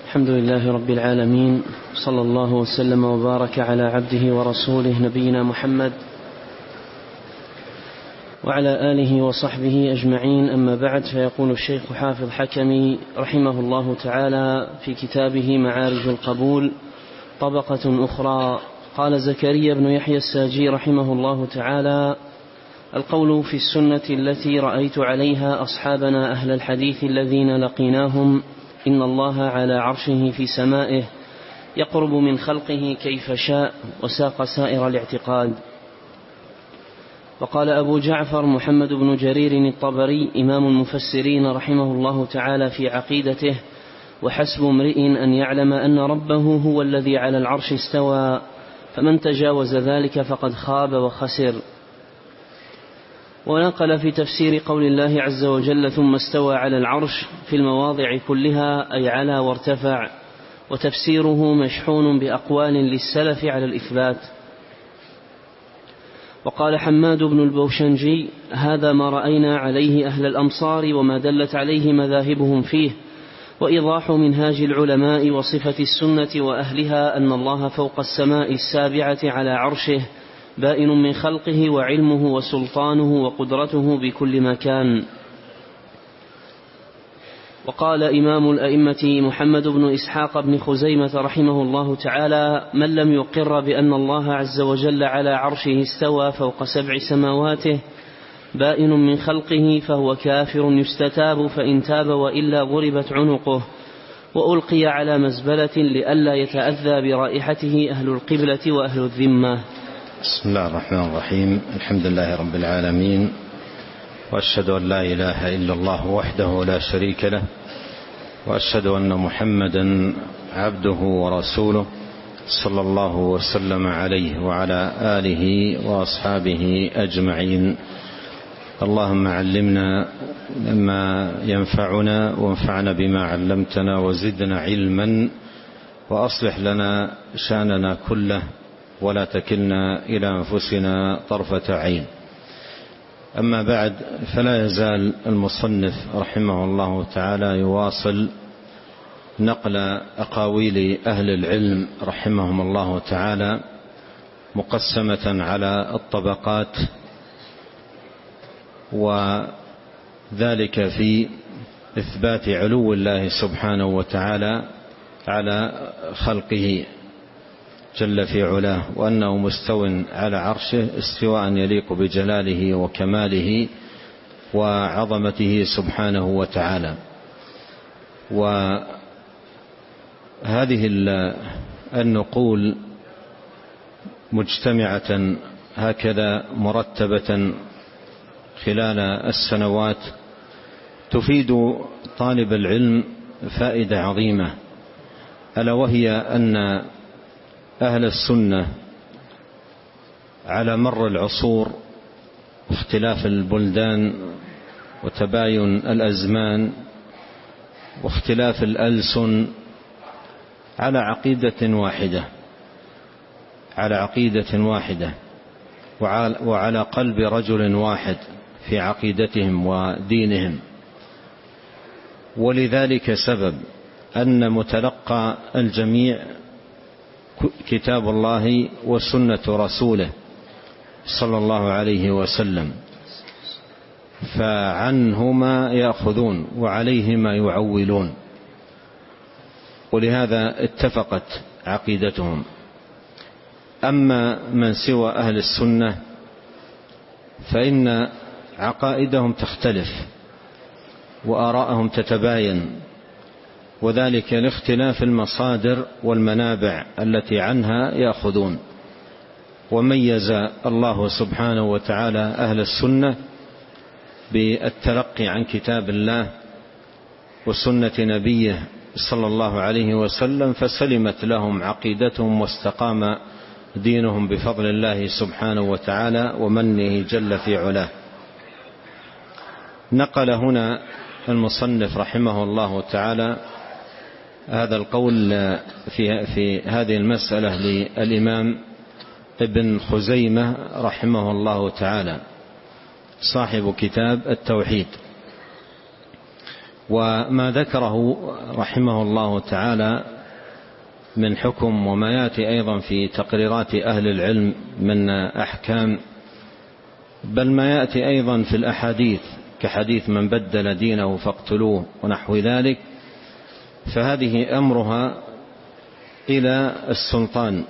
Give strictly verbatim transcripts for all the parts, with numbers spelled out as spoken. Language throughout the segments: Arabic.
الحمد لله رب العالمين، صلى الله وسلم وبارك على عبده ورسوله نبينا محمد وعلى آله وصحبه أجمعين. أما بعد، فيقول الشيخ حافظ حكمي رحمه الله تعالى في كتابه معارج القبول طبقة أخرى، قال زكريا بن يحيى الساجي رحمه الله تعالى: القول في السنة التي رأيت عليها أصحابنا أهل الحديث الذين لقيناهم إن الله على عرشه في سمائه يقرب من خلقه كيف شاء، وساق سائر الاعتقاد. وقال أبو جعفر محمد بن جرير الطبري إمام المفسرين رحمه الله تعالى في عقيدته: وحسب امرئ أن يعلم أن ربه هو الذي على العرش استوى، فمن تجاوز ذلك فقد خاب وخسر. ونقل في تفسير قول الله عز وجل ثم استوى على العرش في المواضع كلها أي على وارتفع، وتفسيره مشحون بأقوال للسلف على الإثبات. وقال حماد بن البوشنجي: هذا ما رأينا عليه أهل الأمصار وما دلت عليه مذاهبهم فيه، وإيضاح منهاج العلماء وصفة السنة وأهلها أن الله فوق السماء السابعة على عرشه بائن من خلقه، وعلمه وسلطانه وقدرته بكل مكان. وقال إمام الأئمة محمد بن إسحاق بن خزيمة رحمه الله تعالى: من لم يقر بأن الله عز وجل على عرشه استوى فوق سبع سماواته بائن من خلقه فهو كافر يستتاب، فإن تاب وإلا ضربت عنقه وألقي على مزبلة لئلا يتأذى برائحته أهل القبلة وأهل الذمة. بسم الله الرحمن الرحيم. الحمد لله رب العالمين، وأشهد أن لا إله إلا الله وحده لا شريك له، وأشهد أن محمدا عبده ورسوله صلى الله وسلم عليه وعلى آله وأصحابه أجمعين. اللهم علمنا ما ينفعنا وانفعنا بما علمتنا وزدنا علما، وأصلح لنا شأننا كله ولا تكلنا إلى أنفسنا طرفة عين. أما بعد، فلا يزال المصنف رحمه الله تعالى يواصل نقل أقاويل أهل العلم رحمهم الله تعالى مقسمة على الطبقات، وذلك في إثبات علو الله سبحانه وتعالى على خلقه جل في علاه، وأنه مستو على عرشه استواء يليق بجلاله وكماله وعظمته سبحانه وتعالى. وهذه النقول مجتمعة هكذا مرتبة خلال السنوات تفيد طالب العلم فائدة عظيمة، ألا وهي أن أهل السنة على مر العصور واختلاف البلدان وتباين الأزمان واختلاف الألسن على عقيدة واحدة على عقيدة واحدة وعلى قلب رجل واحد في عقيدتهم ودينهم. ولذلك سبب أن متلقى الجميع كتاب الله وسنة رسوله صلى الله عليه وسلم، فعنهما يأخذون وعليهما يعولون، ولهذا اتفقت عقيدتهم. أما من سوى أهل السنة فإن عقائدهم تختلف وآراءهم تتباين، وذلك لاختلاف المصادر والمنابع التي عنها يأخذون. وميز الله سبحانه وتعالى أهل السنة بالتلقي عن كتاب الله وسنة نبيه صلى الله عليه وسلم، فسلمت لهم عقيدتهم واستقام دينهم بفضل الله سبحانه وتعالى ومنه جل في علاه. نقل هنا المصنف رحمه الله تعالى هذا القول في, في هذه المسألة للإمام ابن خزيمة رحمه الله تعالى صاحب كتاب التوحيد. وما ذكره رحمه الله تعالى من حكم وما يأتي أيضا في تقريرات أهل العلم من أحكام، بل ما يأتي أيضا في الأحاديث كحديث من بدل دينه فاقتلوه ونحو ذلك، فهذه أمرها إلى السلطان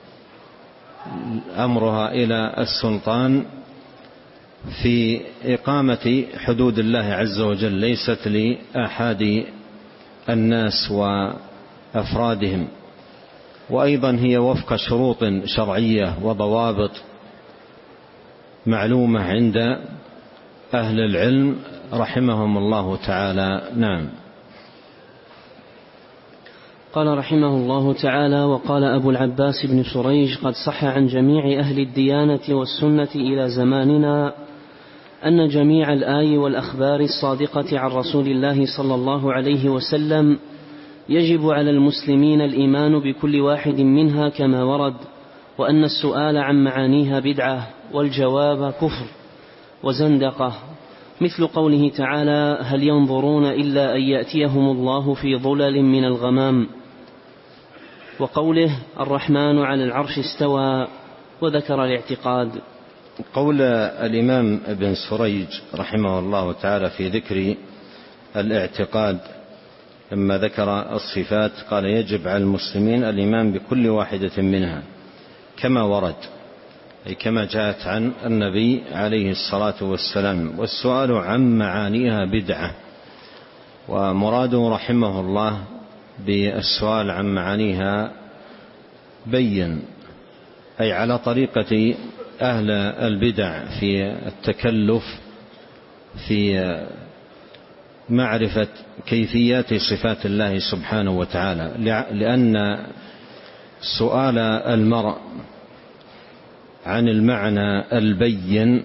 أمرها إلى السلطان في إقامة حدود الله عز وجل، ليست لأحد الناس وأفرادهم. وأيضا هي وفق شروط شرعية وضوابط معلومة عند أهل العلم رحمهم الله تعالى. نعم. قال رحمه الله تعالى: وقال أبو العباس بن سريج: قد صح عن جميع أهل الديانة والسنة إلى زماننا أن جميع الآي والأخبار الصادقة عن رسول الله صلى الله عليه وسلم يجب على المسلمين الإيمان بكل واحد منها كما ورد، وأن السؤال عن معانيها بدعة والجواب كفر وزندقة، مثل قوله تعالى: هل ينظرون إلا أن يأتيهم الله في ظلل من الغمام، وقوله: الرحمن على العرش استوى، وذكر الاعتقاد. قول الإمام ابن سريج رحمه الله تعالى في ذكر الاعتقاد لما ذكر الصفات قال: يجب على المسلمين الإيمان بكل واحدة منها كما ورد، أي كما جاءت عن النبي عليه الصلاة والسلام، والسؤال عن معانيها بدعة. ومراده رحمه الله بالسؤال عن معانيها بين، أي على طريقة أهل البدع في التكلف في معرفة كيفيات صفات الله سبحانه وتعالى، لأن سؤال المرء عن المعنى البين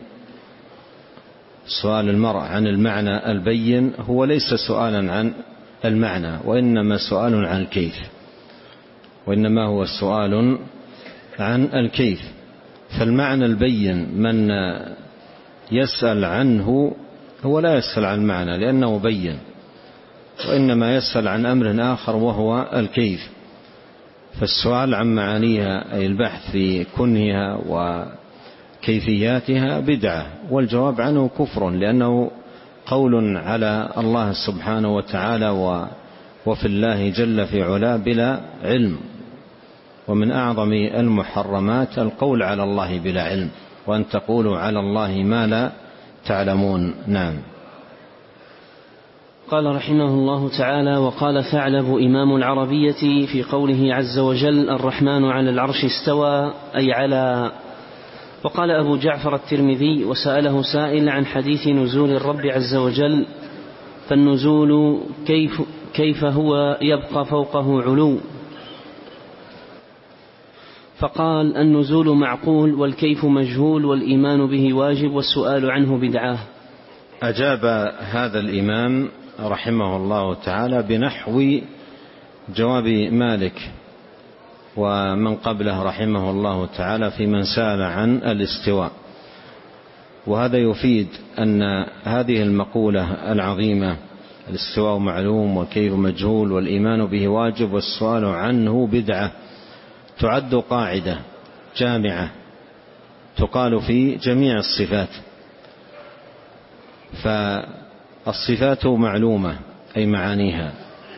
سؤال المرء عن المعنى البين هو ليس سؤالا عن المعنى، وإنما سؤال عن الكيف وإنما هو سؤال عن الكيف. فالمعنى البين من يسأل عنه هو لا يسأل عن المعنى لأنه بين، وإنما يسأل عن أمر آخر وهو الكيف. فالسؤال عن معانيها أي البحث في كنهها وكيفياتها بدعة، والجواب عنه كفر، لأنه قول على الله سبحانه وتعالى وفي الله جل في علا بلا علم. ومن أعظم المحرمات القول على الله بلا علم، وأن تقولوا على الله ما لا تعلمون. نعم. قال رحمه الله تعالى: وقال ثعلب إمام العربية في قوله عز وجل: الرحمن على العرش استوى، أي على. وقال أبو جعفر الترمذي: وسأله سائل عن حديث نزول الرب عز وجل، فالنزول كيف, كيف هو يبقى فوقه علو؟ فقال: النزول معقول، والكيف مجهول، والإيمان به واجب، والسؤال عنه بدعة. أجاب هذا الإمام رحمه الله تعالى بنحو جواب مالك ومن قبله رحمه الله تعالى في من سأل عن الاستواء. وهذا يفيد أن هذه المقولة العظيمة: الاستواء معلوم والكيف مجهول والإيمان به واجب والسؤال عنه بدعة، تعد قاعدة جامعة تقال في جميع الصفات. فالصفات معلومة أي معانيها،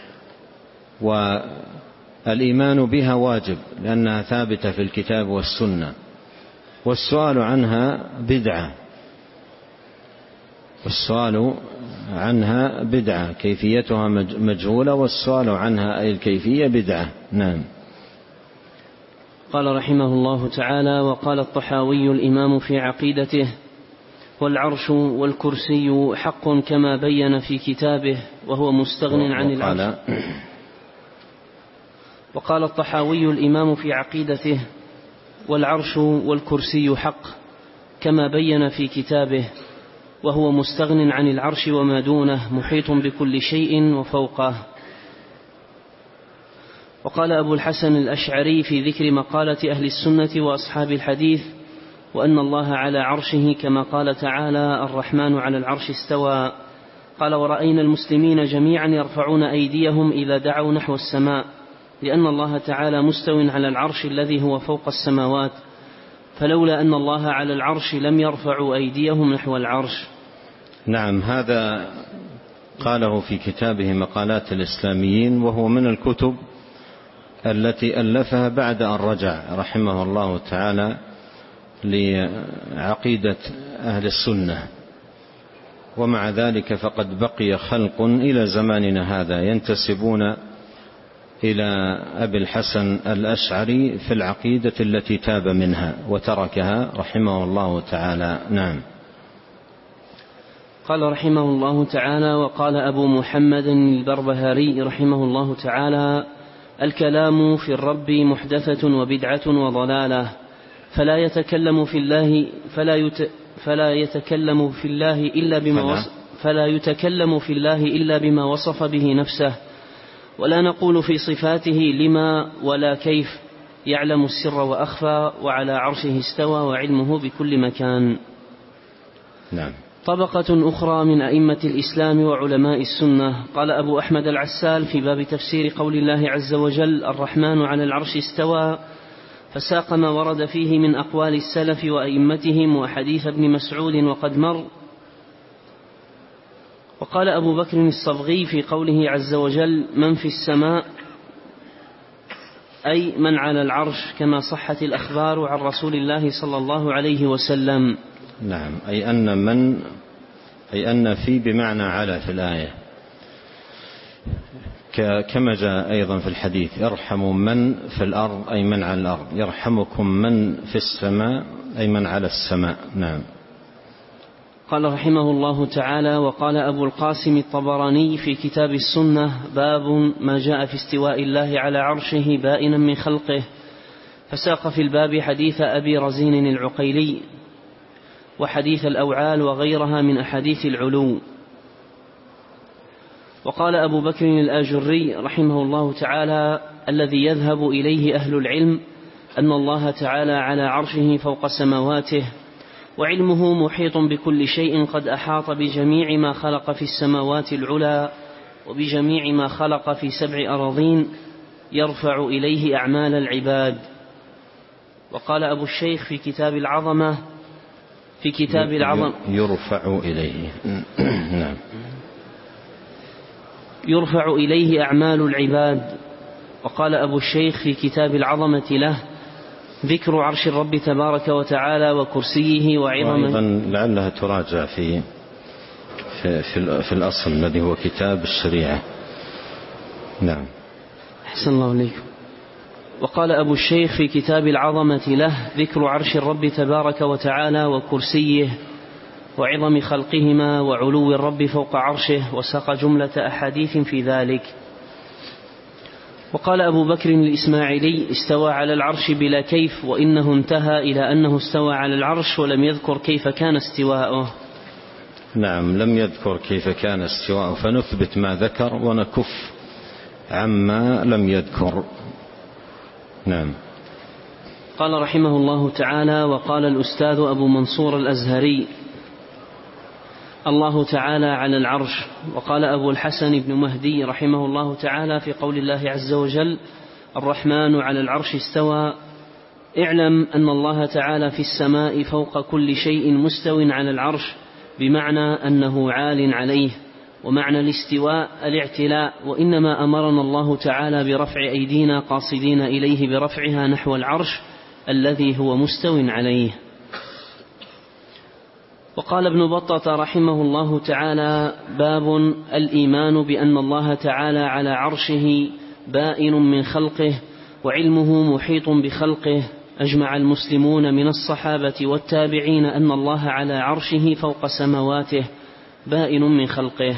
والإيمان بها واجب لأنها ثابتة في الكتاب والسنة، والسؤال عنها بدعة والسؤال عنها بدعة كيفيتها مجهولة، والسؤال عنها أي الكيفية بدعة. نعم. قال رحمه الله تعالى: وقال الطحاوي الإمام في عقيدته: والعرش والكرسي حق كما بين في كتابه وهو مستغن عن العرش. وقال الطحاوي الإمام في عقيدته: والعرش والكرسي حق كما بين في كتابه وهو مستغن عن العرش وما دونه، محيط بكل شيء وفوقه. وقال أبو الحسن الأشعري في ذكر مقالة أهل السنة وأصحاب الحديث: وأن الله على عرشه كما قال تعالى: الرحمن على العرش استوى، قال: ورأينا المسلمين جميعا يرفعون أيديهم إذا دعوا نحو السماء، لأن الله تعالى مستو على العرش الذي هو فوق السماوات، فلولا أن الله على العرش لم يرفعوا أيديهم نحو العرش. نعم، هذا قاله في كتابه مقالات الإسلاميين، وهو من الكتب التي ألفها بعد أن رجع رحمه الله تعالى لعقيدة أهل السنة. ومع ذلك فقد بقي خلق إلى زماننا هذا ينتسبون إلى أبي الحسن الأشعري في العقيدة التي تاب منها وتركها رحمه الله تعالى. نعم. قال رحمه الله تعالى: وقال أبو محمد البربهاري رحمه الله تعالى: الكلام في الرب محدثة وبدعة وضلالة، فلا يتكلم في الله فلا يت فلا يتكلم في الله إلا بما وصف فلا يتكلم في الله إلا بما وصف به نفسه، ولا نقول في صفاته لما ولا كيف، يعلم السر وأخفى، وعلى عرشه استوى، وعلمه بكل مكان. نعم. طبقة أخرى من أئمة الإسلام وعلماء السنة. قال أبو أحمد العسال في باب تفسير قول الله عز وجل: الرحمن على العرش استوى، فساق ما ورد فيه من أقوال السلف وأئمتهم وحديث ابن مسعود وقد مر. وقال أبو بكر الصبغي في قوله عز وجل: من في السماء، أي من على العرش، كما صحت الأخبار عن رسول الله صلى الله عليه وسلم. نعم، أي أن من أي أن في بمعنى على في الآية، كما جاء أيضا في الحديث: يرحم من في الأرض أي من على الأرض، يرحمكم من في السماء أي من على السماء. نعم. قال رحمه الله تعالى: وقال أبو القاسم الطبراني في كتاب السنة: باب ما جاء في استواء الله على عرشه بائنا من خلقه، فساق في الباب حديث أبي رزين العقيلي وحديث الأوعال وغيرها من أحاديث العلو. وقال أبو بكر الآجري رحمه الله تعالى: الذي يذهب إليه أهل العلم أن الله تعالى على عرشه فوق سماواته، وعلمه محيط بكل شيء، قد أحاط بجميع ما خلق في السماوات العلى وبجميع ما خلق في سبع أراضين، يرفع إليه أعمال العباد. وقال أبو الشيخ في كتاب العظمة في كتاب العظمة يرفع إليه نعم يرفع إليه أعمال العباد. وقال أبو الشيخ في كتاب العظمة له: ذكر عرش الرب تبارك وتعالى وكرسيه وعظمه. وأيضا لعلها تراجع في في, في, في الأصل الذي هو كتاب الشريعة. نعم. أحسن الله عليكم. وقال أبو الشيخ في كتاب العظمة له: ذكر عرش الرب تبارك وتعالى وكرسيه وعظم خلقهما وعلو الرب فوق عرشه، وساق جملة أحاديث في ذلك. وقال أبو بكر الإسماعيلي: استوى على العرش بلا كيف، وإنه انتهى إلى أنه استوى على العرش ولم يذكر كيف كان استواؤه. نعم، لم يذكر كيف كان استواؤه، فنثبت ما ذكر ونكف عما لم يذكر. نعم. قال رحمه الله تعالى: وقال الأستاذ أبو منصور الأزهري: الله تعالى على العرش. وقال أبو الحسن بن مهدي رحمه الله تعالى في قول الله عز وجل: الرحمن على العرش استوى: اعلم أن الله تعالى في السماء فوق كل شيء مستو على العرش، بمعنى أنه عال عليه. ومعنى الاستواء الاعتلاء، وإنما أمرنا الله تعالى برفع أيدينا قاصدين إليه برفعها نحو العرش الذي هو مستو عليه. وقال ابن بطة رحمه الله تعالى: باب الإيمان بأن الله تعالى على عرشه بائن من خلقه، وعلمه محيط بخلقه. أجمع المسلمون من الصحابة والتابعين أن الله على عرشه فوق سماواته بائن من خلقه.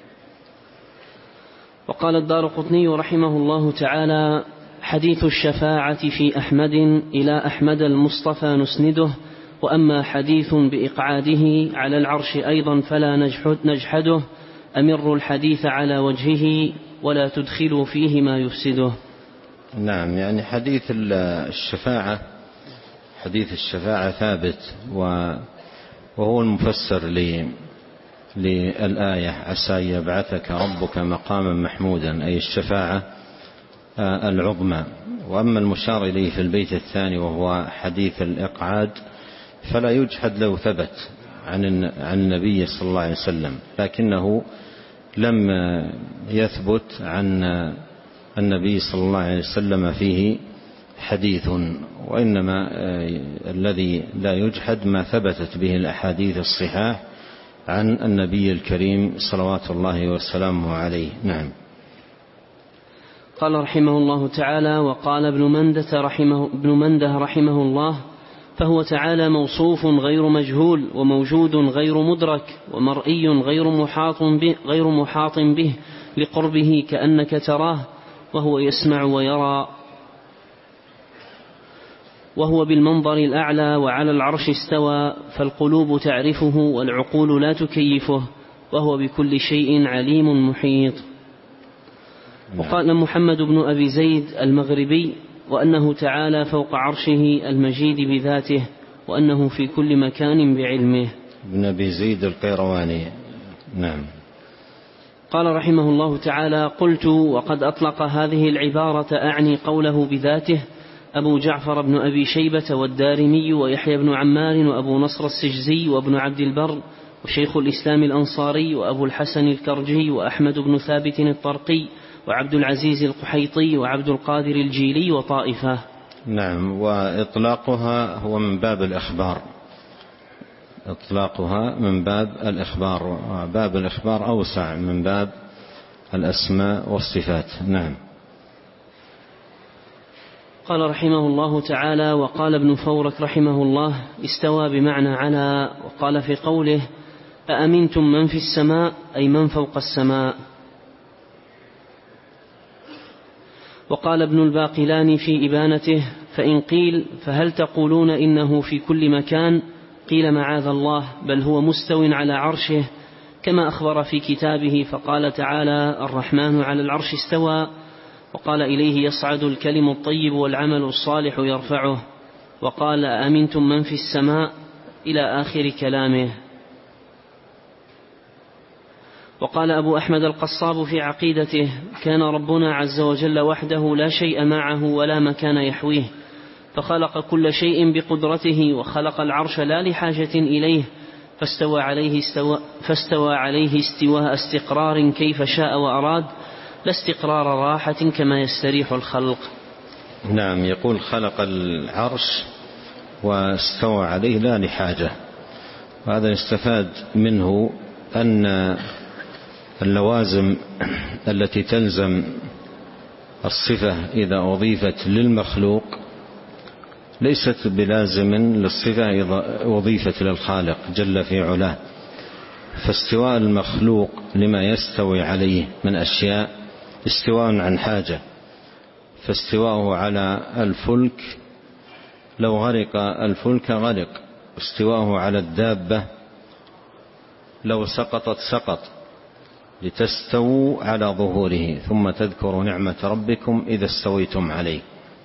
وقال الدارقطني رحمه الله تعالى: حديث الشفاعة في أحمد إلى أحمد المصطفى نسنده، وأما حديث بإقعاده على العرش أيضا فلا نجحده، أمر الحديث على وجهه ولا تدخلوا فيه ما يفسده. نعم، يعني حديث الشفاعة حديث الشفاعة ثابت، وهو المفسر للآية عسى أن يبعثك ربك مقاما محمودا، أي الشفاعة العظمى. وأما المشار إليه في البيت الثاني وهو حديث الإقعاد فلا يجحد لو ثبت عن النبي صلى الله عليه وسلم، لكنه لم يثبت عن النبي صلى الله عليه وسلم فيه حديث، وإنما الذي لا يجحد ما ثبتت به الأحاديث الصحاح عن النبي الكريم صلوات الله وسلامه عليه. نعم. قال رحمه الله تعالى: وقال ابن منده رحمه, ابن منده رحمه الله: فهو تعالى موصوف غير مجهول، وموجود غير مدرك، ومرئي غير محاط به, غير محاط به لقربه كأنك تراه، وهو يسمع ويرى، وهو بالمنظر الأعلى وعلى العرش استوى، فالقلوب تعرفه والعقول لا تكيفه، وهو بكل شيء عليم محيط. وقال محمد بن أبي زيد المغربي: وأنه تعالى فوق عرشه المجيد بذاته، وأنه في كل مكان بعلمه. ابن أبي زيد القيرواني. نعم. قال رحمه الله تعالى: قلت وقد أطلق هذه العبارة أعني قوله بذاته أبو جعفر بن أبي شيبة والدارمي ويحيى بن عمار وأبو نصر السجزي وابن عبد البر وشيخ الإسلام الأنصاري وأبو الحسن الكرجي وأحمد بن ثابت الطرقي وعبد العزيز القحيطي وعبد القادر الجيلي وطائفة. نعم. وإطلاقها هو من باب الإخبار، إطلاقها من باب الإخبار، باب الإخبار أوسع من باب الأسماء والصفات. نعم. قال رحمه الله تعالى: وقال ابن فورك رحمه الله: استوى بمعنى على. وقال في قوله: أأمنتم من في السماء، أي من فوق السماء. وقال ابن الباقلاني في إبانته: فإن قيل فهل تقولون إنه في كل مكان؟ قيل معاذ الله، بل هو مستو على عرشه، كما أخبر في كتابه، فقال تعالى: الرحمن على العرش استوى. وقال: إليه يصعد الكلم الطيب والعمل الصالح يرفعه. وقال: أأمنتم من في السماء إلى آخر كلامه. وقال أبو أحمد القصاب في عقيدته: كان ربنا عز وجل وحده لا شيء معه ولا مكان يحويه، فخلق كل شيء بقدرته، وخلق العرش لا لحاجة إليه، فاستوى عليه, استوى فاستوى عليه استواء استقرار كيف شاء وأراد، لا استقرار راحة كما يستريح الخلق. نعم. يقول خلق العرش واستوى عليه لا لحاجة، وهذا يستفاد منه أن اللوازم التي تلزم الصفة إذا أضيفت للمخلوق ليست بلازم للصفة إذا أضيفت للخالق جل في علاه. فاستواء المخلوق لما يستوي عليه من أشياء استواء عن حاجة، فاستواءه على الفلك لو غرق الفلك غرق، استواءه على الدابة لو سقطت سقط، لتستووا على ظهوره ثم تذكروا نعمة ربكم إذا استويتم عليه.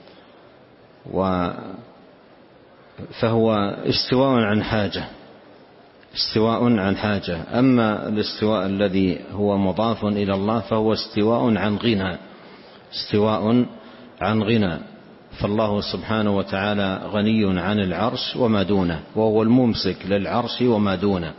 فهو استواء عن حاجة، استواء عن حاجة. أما الاستواء الذي هو مضاف إلى الله فهو استواء عن غنى، استواء عن غنى. فالله سبحانه وتعالى غني عن العرش وما دونه، وهو الممسك للعرش وما دونه.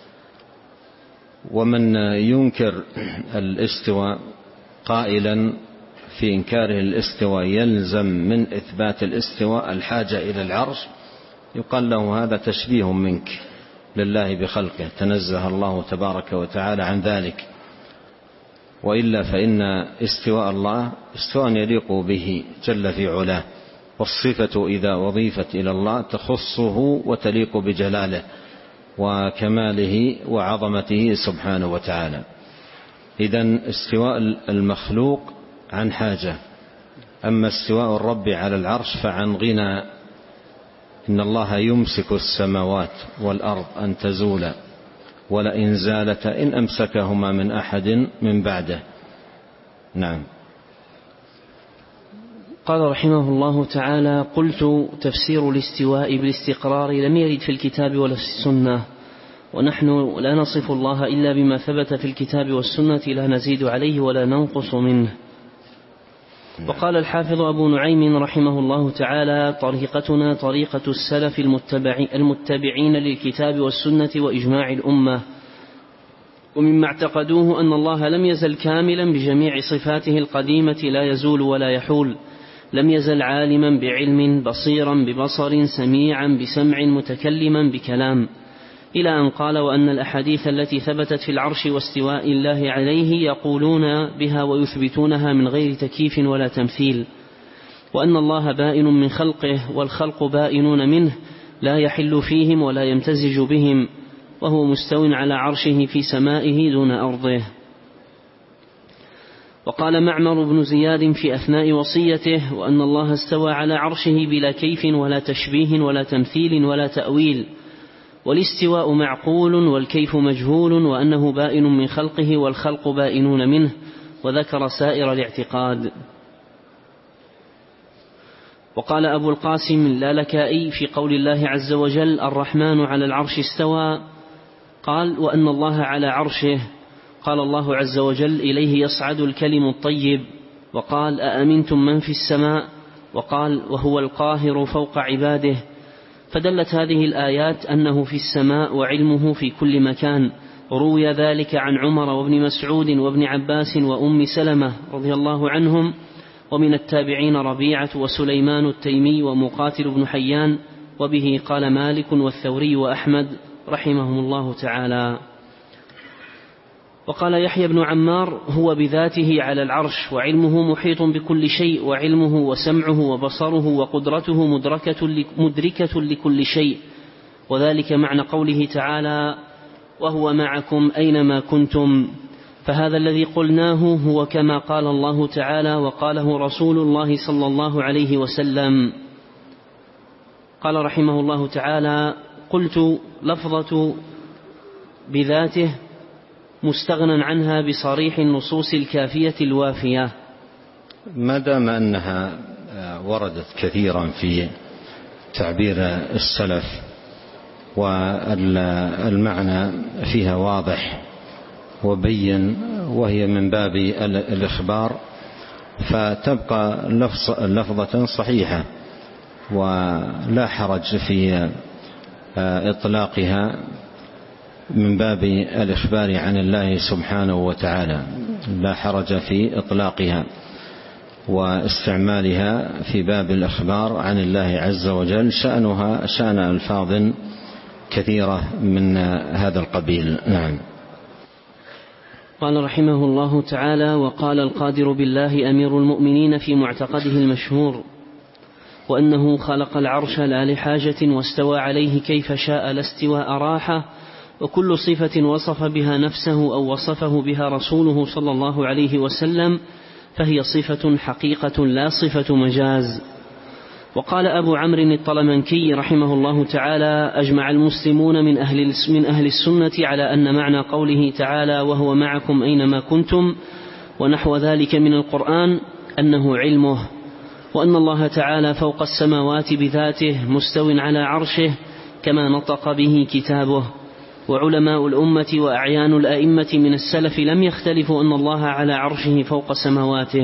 ومن ينكر الاستواء قائلا في إنكاره الاستواء يلزم من إثبات الاستواء الحاجة إلى العرش، يقال له هذا تشبيه منك لله بخلقه، تنزه الله تبارك وتعالى عن ذلك. وإلا فإن استواء الله استواء يليق به جل في علاه، والصفة إذا أضيفت إلى الله تخصه وتليق بجلاله وكماله وعظمته سبحانه وتعالى. إذن استواء المخلوق عن حاجة، أما استواء الرب على العرش فعن غنى. إن الله يمسك السماوات والأرض أن تزولا ولئن زالتا إن أمسكهما من أحد من بعده. نعم. قال رحمه الله تعالى: قلت: تفسير الاستواء بالاستقرار لم يرد في الكتاب ولا في السنة، ونحن لا نصف الله إلا بما ثبت في الكتاب والسنة، لا نزيد عليه ولا ننقص منه. وقال الحافظ أبو نعيم رحمه الله تعالى: طريقتنا طريقة السلف المتبعين للكتاب والسنة وإجماع الأمة. ومما اعتقدوه أن الله لم يزل كاملا بجميع صفاته القديمة لا يزول ولا يحول، لم يزل عالما بعلم، بصيرا ببصر، سميعا بسمع، متكلما بكلام، إلى أن قال: وأن الأحاديث التي ثبتت في العرش واستواء الله عليه يقولون بها ويثبتونها من غير تكييف ولا تمثيل، وأن الله بائن من خلقه والخلق بائنون منه، لا يحل فيهم ولا يمتزج بهم، وهو مستو على عرشه في سمائه دون أرضه. وقال معمر بن زياد في أثناء وصيته: وأن الله استوى على عرشه بلا كيف ولا تشبيه ولا تمثيل ولا تأويل، والاستواء معقول والكيف مجهول، وأنه بائن من خلقه والخلق بائنون منه، وذكر سائر الاعتقاد. وقال أبو القاسم اللالكائي في قول الله عز وجل: الرحمن على العرش استوى، قال: وأن الله على عرشه. قال الله عز وجل: إليه يصعد الكلم الطيب. وقال: أأمنتم من في السماء. وقال: وهو القاهر فوق عباده. فدلت هذه الآيات أنه في السماء وعلمه في كل مكان. روي ذلك عن عمر وابن مسعود وابن عباس وأم سلمة رضي الله عنهم، ومن التابعين ربيعة وسليمان التيمي ومقاتل بن حيان، وبه قال مالك والثوري وأحمد رحمهم الله تعالى. وقال يحيى بن عمار: هو بذاته على العرش، وعلمه محيط بكل شيء، وعلمه وسمعه وبصره وقدرته مدركة, مدركة لكل شيء، وذلك معنى قوله تعالى: وهو معكم أينما كنتم. فهذا الذي قلناه هو كما قال الله تعالى وقاله رسول الله صلى الله عليه وسلم. قال رحمه الله تعالى: قلت لفظة بذاته مستغنى عنها بصريح النصوص الكافية الوافية. ما دام أنها وردت كثيرا في تعبير السلف والمعنى فيها واضح وبين، وهي من باب الإخبار، فتبقى لفظة صحيحة ولا حرج في إطلاقها من باب الإخبار عن الله سبحانه وتعالى، لا حرج في إطلاقها واستعمالها في باب الإخبار عن الله عز وجل، شأنها شأن ألفاظ كثيرة من هذا القبيل. نعم. قال رحمه الله تعالى: وقال القادر بالله أمير المؤمنين في معتقده المشهور، وأنه خلق العرش لا لحاجة واستوى عليه كيف شاء لا استواء راحة، وكل صفة وصف بها نفسه أو وصفه بها رسوله صلى الله عليه وسلم فهي صفة حقيقة لا صفة مجاز. وقال أبو عمرو الطلمنكي رحمه الله تعالى: أجمع المسلمون من أهل, من أهل السنة على أن معنى قوله تعالى: وهو معكم أينما كنتم ونحو ذلك من القرآن أنه علمه، وأن الله تعالى فوق السماوات بذاته مستو على عرشه كما نطق به كتابه. وعلماء الأمة وأعيان الأئمة من السلف لم يختلفوا أن الله على عرشه فوق سماواته.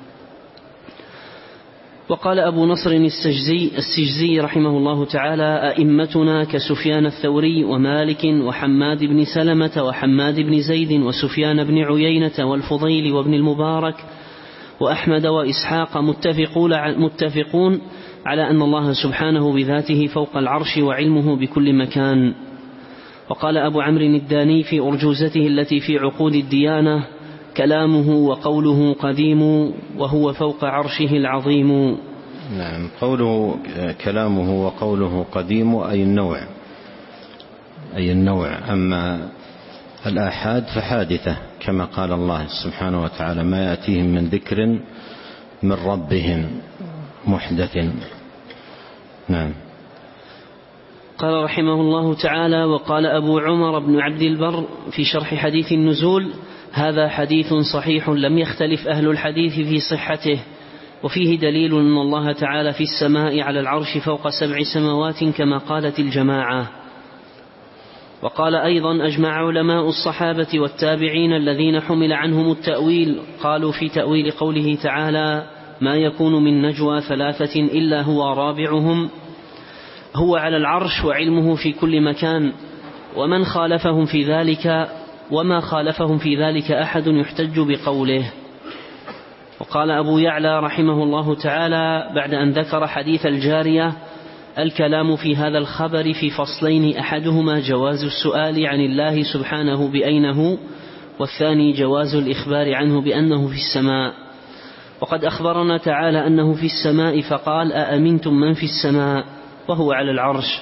وقال أبو نصر السجزي, السجزي رحمه الله تعالى: أئمتنا كسفيان الثوري ومالك وحماد بن سلمة وحماد بن زيد وسفيان بن عيينة والفضيل وابن المبارك وأحمد وإسحاق متفقون على أن الله سبحانه بذاته فوق العرش وعلمه بكل مكان. وقال أبو عمرو الداني في أرجوزته التي في عقود الديانة: كلامه وقوله قديم وهو فوق عرشه العظيم. نعم. قوله كلامه وقوله قديم أي النوع أي النوع أما الآحاد فحادثة، كما قال الله سبحانه وتعالى: ما يأتيهم من ذكر من ربهم محدث. نعم. قال رحمه الله تعالى: وقال أبو عمر بن عبد البر في شرح حديث النزول: هذا حديث صحيح لم يختلف أهل الحديث في صحته، وفيه دليل أن الله تعالى في السماء على العرش فوق سبع سماوات كما قالت الجماعة. وقال أيضا: أجمع علماء الصحابة والتابعين الذين حمل عنهم التأويل قالوا في تأويل قوله تعالى: ما يكون من نجوى ثلاثة إلا هو رابعهم، هو على العرش وعلمه في كل مكان، ومن خالفهم في ذلك وما خالفهم في ذلك أحد يحتج بقوله. وقال أبو يعلى رحمه الله تعالى بعد أن ذكر حديث الجارية: الكلام في هذا الخبر في فصلين، أحدهما جواز السؤال عن الله سبحانه بأين هو، والثاني جواز الإخبار عنه بأنه في السماء. وقد أخبرنا تعالى أنه في السماء فقال: أأمنتم من في السماء، وهو على العرش.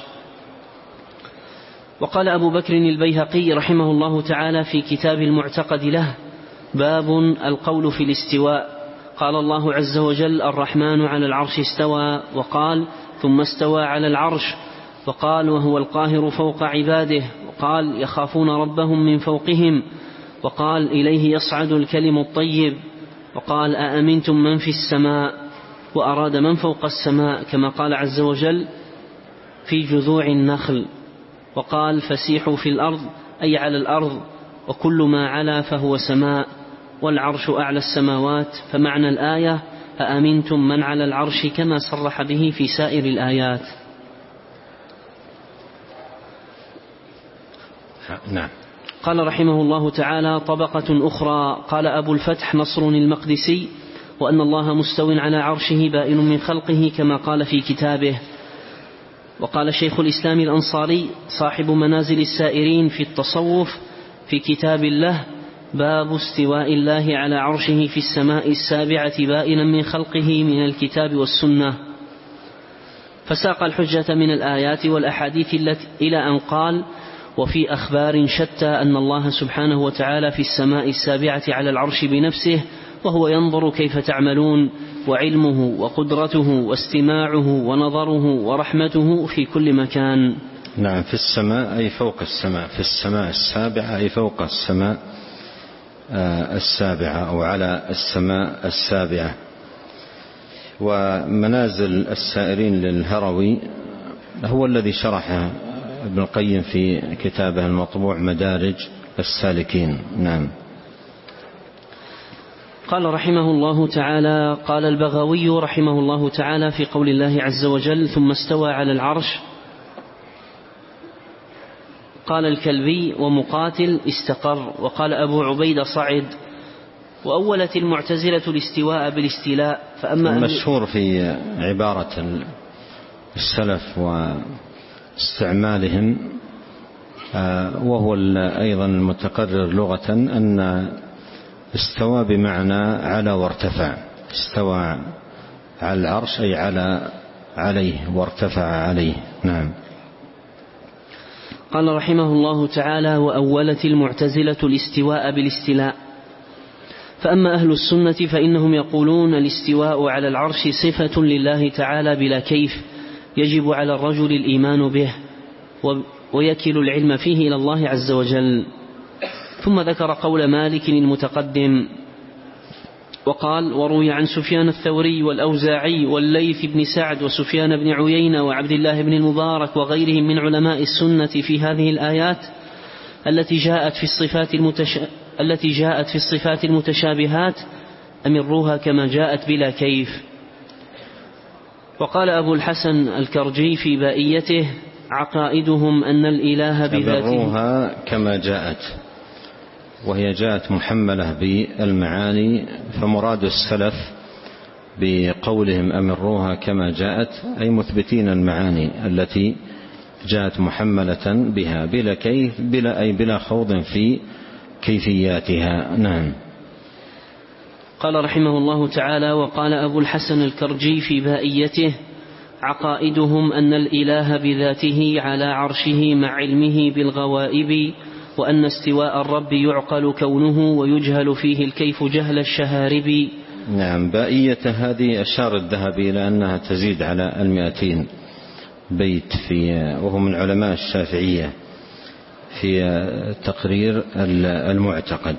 وقال أبو بكر البيهقي رحمه الله تعالى في كتاب المعتقد له: باب القول في الاستواء. قال الله عز وجل: الرحمن على العرش استوى، وقال: ثم استوى على العرش، وقال: وهو القاهر فوق عباده، وقال: يخافون ربهم من فوقهم، وقال: إليه يصعد الكلم الطيب، وقال: أأمنتم من في السماء، وأراد من فوق السماء كما قال عز وجل في جذوع النخل، وقال: فسيحوا في الأرض أي على الأرض، وكل ما علا فهو سماء، والعرش أعلى السماوات. فمعنى الآية: أأمنتم من على العرش، كما صرح به في سائر الآيات. نعم. قال رحمه الله تعالى: طبقة أخرى. قال أبو الفتح نصر المقدسي: وأن الله مستو على عرشه بائن من خلقه كما قال في كتابه. وقال شيخ الإسلام الأنصاري صاحب منازل السائرين في التصوف في كتاب الله: باب استواء الله على عرشه في السماء السابعة بائنا من خلقه من الكتاب والسنة. فساق الحجة من الآيات والأحاديث التي إلى أن قال: وفي أخبار شتى أن الله سبحانه وتعالى في السماء السابعة على العرش بنفسه، وهو ينظر كيف تعملون، وعلمه وقدرته واستماعه ونظره ورحمته في كل مكان. نعم، في السماء أي فوق السماء، في السماء السابعة أي فوق السماء السابعة أو على السماء السابعة. ومنازل السائرين للهروي هو الذي شرحه ابن القيم في كتابه المطبوع مدارج السالكين. نعم. قال رحمه الله تعالى: قال البغوي رحمه الله تعالى في قول الله عز وجل: ثم استوى على العرش. قال الكلبي ومقاتل: استقر. وقال أبو عبيد: صعد. وأولت المعتزلة الاستواء بالاستيلاء. فأما المشهور في عبارة السلف واستعمالهم وهو أيضا المتقرر لغة أن استوى بمعنى على وارتفع. استوى على العرش أي على عليه وارتفع عليه. نعم. قال رحمه الله تعالى: وأولت المعتزلة الاستواء بالاستيلاء. فأما أهل السنة فإنهم يقولون: الاستواء على العرش صفة لله تعالى بلا كيف، يجب على الرجل الإيمان به ويكل العلم فيه إلى الله عز وجل. ثم ذكر قول مالك المتقدم وقال: وروي عن سفيان الثوري والأوزاعي والليث بن سعد وسفيان بن عيينة وعبد الله بن المبارك وغيرهم من علماء السنة في هذه الآيات التي جاءت في الصفات المتش... التي جاءت في الصفات المتشابهات: أمروها كما جاءت بلا كيف. وقال أبو الحسن الكرجي في بائيته: عقائدهم أن الإله بذاته أمروها كما جاءت، وهي جاءت محملة بالمعاني. فمراد السلف بقولهم أمروها كما جاءت أي مثبتين المعاني التي جاءت محملة بها بلا كيف، بلا أي بلا خوض في كيفياتها. نعم. قال رحمه الله تعالى: وقال أبو الحسن الكرجي في بائيته: عقائدهم أن الإله بذاته على عرشه مع علمه بالغوائب، وأن استواء الرب يعقل كونه ويجهل فيه الكيف جهل الشهارب. نعم. بائية هذه أشار الذهبي إلى أنها تزيد على المئتين بيت في وهو من علماء الشافعية في تقرير المعتقد.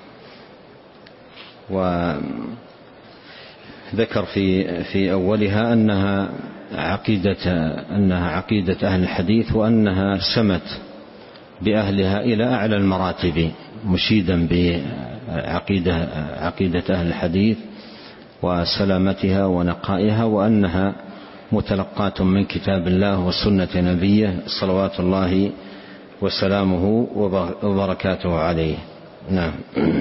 وذكر في في أولها أنها عقيدة أنها عقيدة أهل الحديث، وأنها سمت بأهلها إلى أعلى المراتب، مشيدا بعقيدة عقيدة أهل الحديث وسلامتها ونقائها، وأنها متلقاة من كتاب الله وسنة نبيه صلوات الله وسلامه وبركاته عليه. نعم.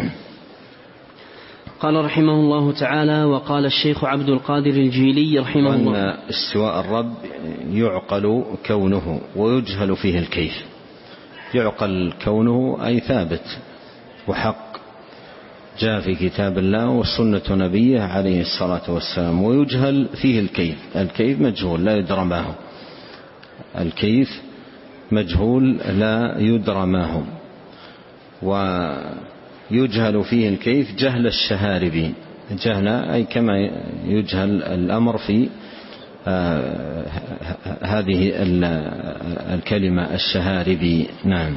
قال رحمه الله تعالى: وقال الشيخ عبد القادر الجيلي رحمه الله: وأن استواء الرب يعقل كونه ويجهل فيه الكيف. يعقل كونه أي ثابت وحق، جاء في كتاب الله وسنة نبيه عليه الصلاة والسلام، ويجهل فيه الكيف. الكيف مجهول لا يدرى ما هو، الكيف مجهول لا يدرى ما هو. ويجهل فيه الكيف جهل الشهاربي، جهل أي كما يجهل الأمر في آه هذه الكلمة الشهاربي. نعم.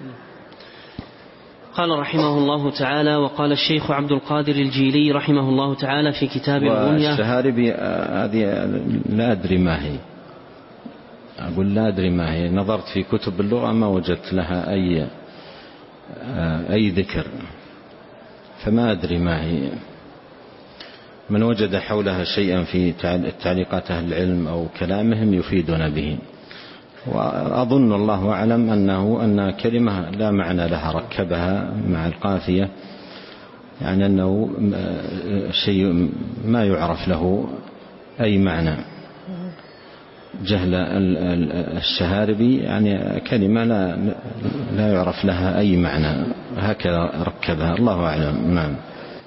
قال رحمه الله تعالى: وقال الشيخ عبد القادر الجيلي رحمه الله تعالى في كتاب الغنية. والشهاربي هذه لا أدري ما هي، أقول لا أدري ما هي، نظرت في كتب اللغة ما وجدت لها أي أي ذكر، فما أدري ما هي. من وجد حولها شيئا في تعليقات أهل العلم أو كلامهم يفيدنا به. وأظن الله أعلم أنه أن كلمة لا معنى لها، ركبها مع القافية، يعني أنه شيء ما يعرف له أي معنى. جهل الشهاربي يعني كلمة لا, لا يعرف لها أي معنى، هكذا ركبها، الله أعلم. نعم.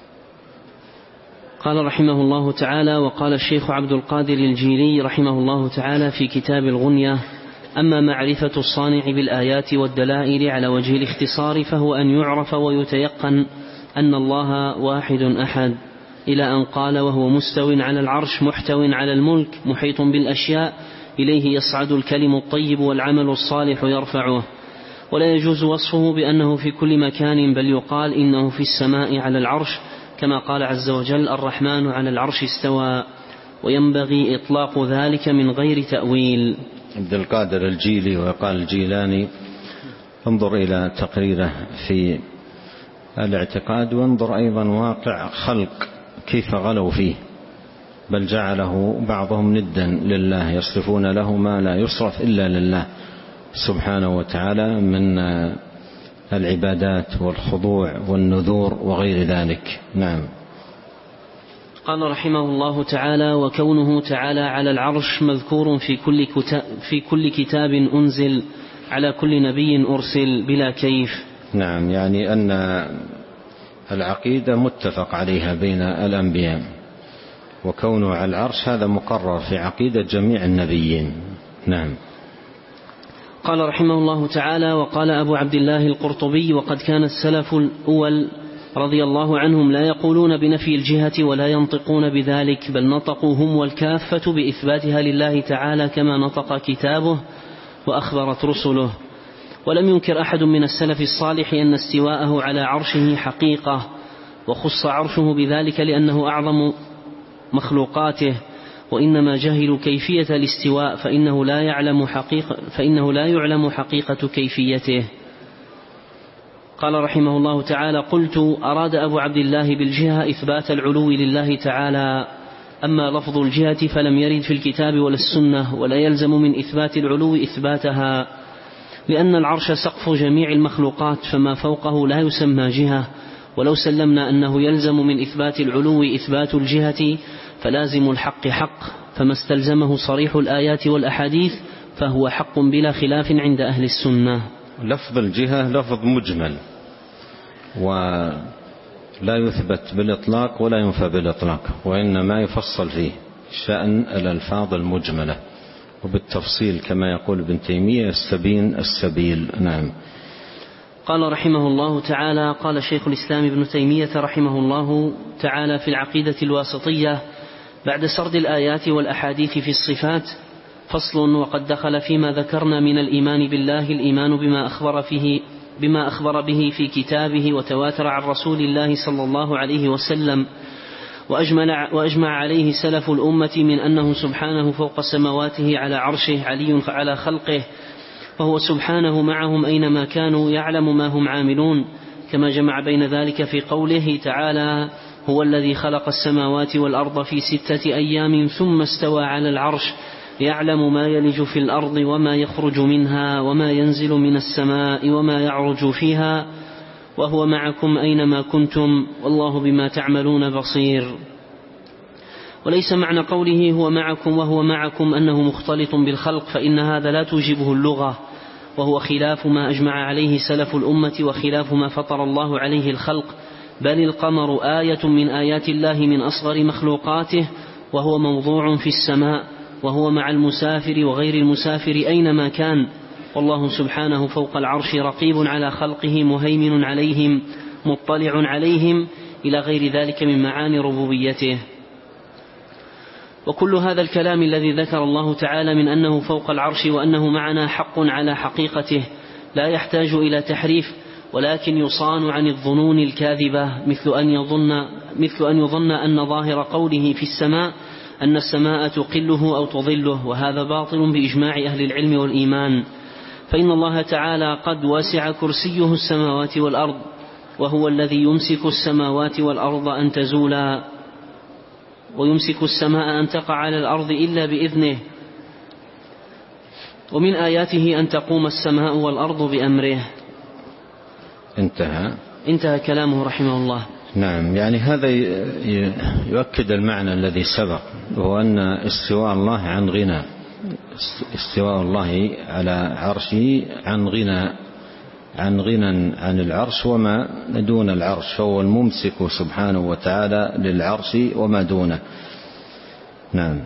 قال رحمه الله تعالى: وقال الشيخ عبد القادر الجيلي رحمه الله تعالى في كتاب الغنية: أما معرفة الصانع بالآيات والدلائل على وجه الاختصار فهو أن يعرف ويتيقن أن الله واحد أحد، إلى أن قال: وهو مستو على العرش محتو على الملك محيط بالأشياء، إليه يصعد الكلم الطيب والعمل الصالح يرفعه. ولا يجوز وصفه بأنه في كل مكان، بل يقال إنه في السماء على العرش، كما قال عز وجل: الرحمن على العرش استوى. وينبغي إطلاق ذلك من غير تأويل. عبد القادر الجيلي وقال الجيلاني، انظر إلى تقريره في الاعتقاد، وانظر أيضا واقع خلق كيف غلوا فيه، بل جعله بعضهم ندا لله، يصرفون له ما لا يصرف إلا لله سبحانه وتعالى من العبادات والخضوع والنذور وغير ذلك. نعم. قال رحمه الله تعالى: وكونه تعالى على العرش مذكور في كل كتاب, في كل كتاب أنزل على كل نبي أرسل بلا كيف. نعم، يعني أن العقيدة متفق عليها بين الأنبياء، وكونه على العرش هذا مقرر في عقيدة جميع النبيين. نعم. قال رحمه الله تعالى: وقال أبو عبد الله القرطبي: وقد كان السلف الأول رضي الله عنهم لا يقولون بنفي الجهة ولا ينطقون بذلك، بل نطقوا هم والكافة بإثباتها لله تعالى كما نطق كتابه وأخبرت رسله. ولم ينكر أحد من السلف الصالح أن استواءه على عرشه حقيقة، وخص عرشه بذلك لأنه أعظم مخلوقاته، وإنما جهلوا كيفية الاستواء فإنه لا يعلم حقيقة, فإنه لا يعلم حقيقة كيفيته. قال رحمه الله تعالى: قلت: أراد أبو عبد الله بالجهة إثبات العلو لله تعالى، أما لفظ الجهة فلم يرد في الكتاب ولا السنة، ولا يلزم من إثبات العلو إثباتها، لأن العرش سقف جميع المخلوقات، فما فوقه لا يسمى جهة. ولو سلمنا أنه يلزم من إثبات العلو إثبات الجهة فلازم الحق حق، فما استلزمه صريح الآيات والأحاديث فهو حق بلا خلاف عند أهل السنة. لفظ الجهة لفظ مجمل، ولا يثبت بالإطلاق ولا ينفى بالإطلاق، وإنما يفصل فيه شأن الألفاظ المجملة، وبالتفصيل كما يقول ابن تيمية يستبين السبيل. نعم. قال رحمه الله تعالى: قال شيخ الإسلام ابن تيمية رحمه الله تعالى في العقيدة الواسطية بعد سرد الآيات والأحاديث في الصفات: فصل. وقد دخل فيما ذكرنا من الإيمان بالله الإيمان بما أخبر فيه بما أخبر به في كتابه وتواتر عن رسول الله صلى الله عليه وسلم، وأجمع, وأجمع عليه سلف الأمة من أنه سبحانه فوق سماواته على عرشه علي على خلقه، وهو سبحانه معهم أينما كانوا يعلم ما هم عاملون، كما جمع بين ذلك في قوله تعالى: هو الذي خلق السماوات والأرض في ستة أيام ثم استوى على العرش يعلم ما يلج في الأرض وما يخرج منها وما ينزل من السماء وما يعرج فيها وهو معكم أينما كنتم والله بما تعملون بصير. وليس معنى قوله هو معكم وهو معكم أنه مختلط بالخلق، فإن هذا لا توجبه اللغة، وهو خلاف ما أجمع عليه سلف الأمة وخلاف ما فطر الله عليه الخلق، بل القمر آية من آيات الله من أصغر مخلوقاته، وهو موضوع في السماء، وهو مع المسافر وغير المسافر أينما كان، والله سبحانه فوق العرش رقيب على خلقه مهيمن عليهم مطلع عليهم، إلى غير ذلك من معاني ربوبيته. وكل هذا الكلام الذي ذكر الله تعالى من أنه فوق العرش وأنه معنا حق على حقيقته، لا يحتاج إلى تحريف، ولكن يصان عن الظنون الكاذبة، مثل أن يظن, مثل أن يظن أن ظاهر قوله في السماء أن السماء تقله أو تظله، وهذا باطل بإجماع أهل العلم والإيمان، فإن الله تعالى قد وسع كرسيه السماوات والأرض، وهو الذي يمسك السماوات والأرض أن تزولا، ويمسك السماء أن تقع على الأرض إلا بإذنه، ومن آياته أن تقوم السماء والأرض بأمره. انتهى انتهى كلامه رحمه الله. نعم، يعني هذا يؤكد المعنى الذي سبق، وهو أن استواء الله عن غنى، استواء الله على عرشه عن غنى، عن غنى عن العرش وما دون العرش، فهو الممسك سبحانه وتعالى للعرش وما دونه. نعم.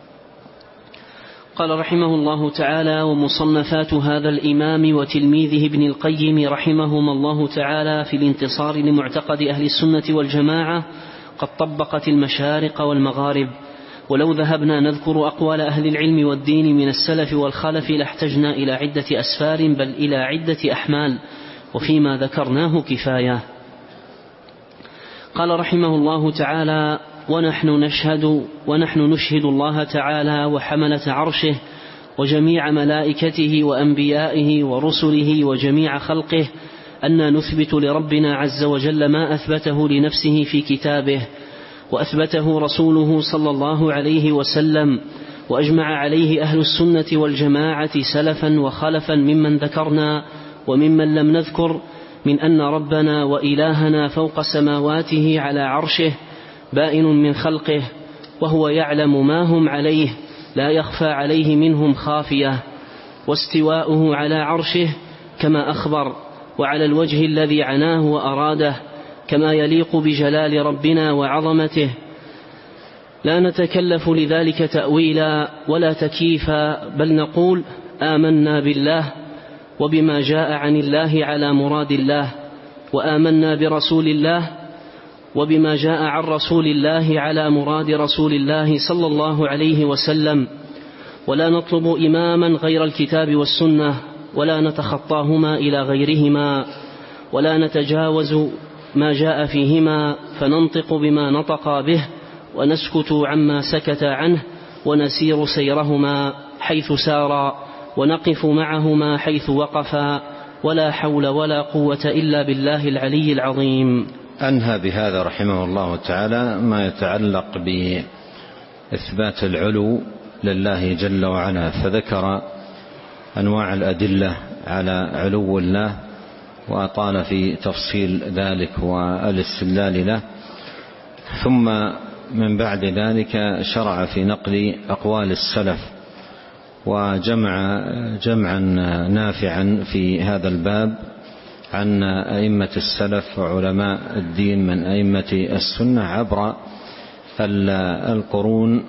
قال رحمه الله تعالى: ومصنفات هذا الإمام وتلميذه ابن القيم رحمهما الله تعالى في الانتصار لمعتقد أهل السنة والجماعة قد طبقت المشارق والمغارب، ولو ذهبنا نذكر أقوال أهل العلم والدين من السلف والخلف لاحتجنا إلى عدة أسفار، بل إلى عدة أحمال، وفيما ذكرناه كفاية. قال رحمه الله تعالى: ونحن نشهد ونحن نشهد الله تعالى وحملة عرشه وجميع ملائكته وأنبيائه ورسله وجميع خلقه أن نثبت لربنا عز وجل ما أثبته لنفسه في كتابه، وأثبته رسوله صلى الله عليه وسلم، وأجمع عليه أهل السنة والجماعة سلفا وخلفا ممن ذكرنا وممن لم نذكر، من أن ربنا وإلهنا فوق سماواته على عرشه بائن من خلقه، وهو يعلم ما هم عليه لا يخفى عليه منهم خافية، واستواؤه على عرشه كما أخبر وعلى الوجه الذي عناه وأراده كما يليق بجلال ربنا وعظمته، لا نتكلف لذلك تأويلا ولا تكييفا، بل نقول آمنا بالله وبما جاء عن الله على مراد الله، وآمنا برسول الله وبما جاء عن رسول الله على مراد رسول الله صلى الله عليه وسلم، ولا نطلب إماما غير الكتاب والسنة، ولا نتخطاهما إلى غيرهما، ولا نتجاوز ما جاء فيهما، فننطق بما نطق به ونسكت عما سكت عنه، ونسير سيرهما حيث سارا، ونقف معهما حيث وقفا، ولا حول ولا قوة إلا بالله العلي العظيم. أنهى بهذا رحمه الله تعالى ما يتعلق بإثبات العلو لله جل وعلا، فذكر أنواع الأدلة على علو الله وأطال في تفصيل ذلك والاستدلال له، ثم من بعد ذلك شرع في نقل أقوال السلف وجمع جمعا نافعا في هذا الباب عن أئمة السلف وعلماء الدين من أئمة السنة عبر القرون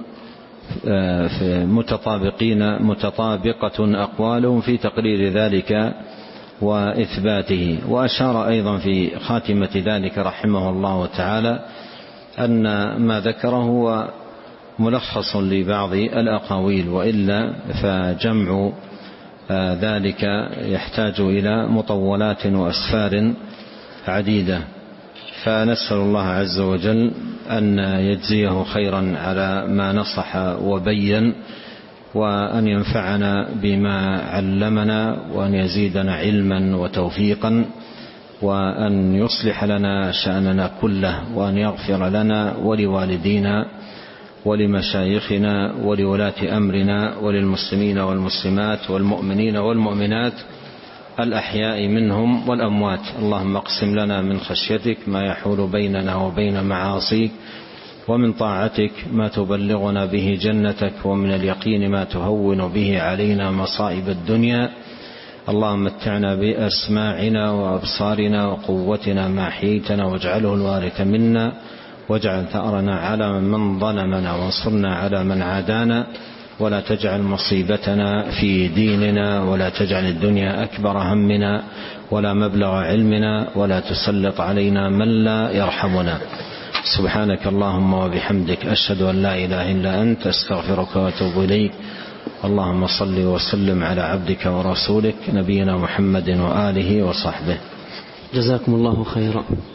متطابقين متطابقة أقوالهم في تقرير ذلك وإثباته. وأشار أيضا في خاتمة ذلك رحمه الله تعالى أن ما ذكره هو ملخص لبعض الأقاويل، وإلا فجمع ذلك يحتاج إلى مطولات وأسفار عديدة، فنسأل الله عز وجل أن يجزيه خيرا على ما نصح وبين، وأن ينفعنا بما علمنا، وأن يزيدنا علما وتوفيقا، وأن يصلح لنا شأننا كله، وأن يغفر لنا ولوالدينا ولمشايخنا ولولاة أمرنا وللمسلمين والمسلمات والمؤمنين والمؤمنات الأحياء منهم والأموات. اللهم اقسم لنا من خشيتك ما يحول بيننا وبين معاصيك، ومن طاعتك ما تبلغنا به جنتك، ومن اليقين ما تهون به علينا مصائب الدنيا. اللهم متعنا بأسماعنا وأبصارنا وقوتنا ما أحييتنا، واجعله الوارث منا، واجعل ثأرنا على من ظلمنا، وانصرنا على من عادانا، ولا تجعل مصيبتنا في ديننا، ولا تجعل الدنيا أكبر همنا ولا مبلغ علمنا، ولا تسلط علينا من لا يرحمنا. سبحانك اللهم وبحمدك، أشهد أن لا إله إلا أنت، أستغفرك وأتوب إليك. اللهم صل وسلم على عبدك ورسولك نبينا محمد وآله وصحبه. جزاكم الله خيرا.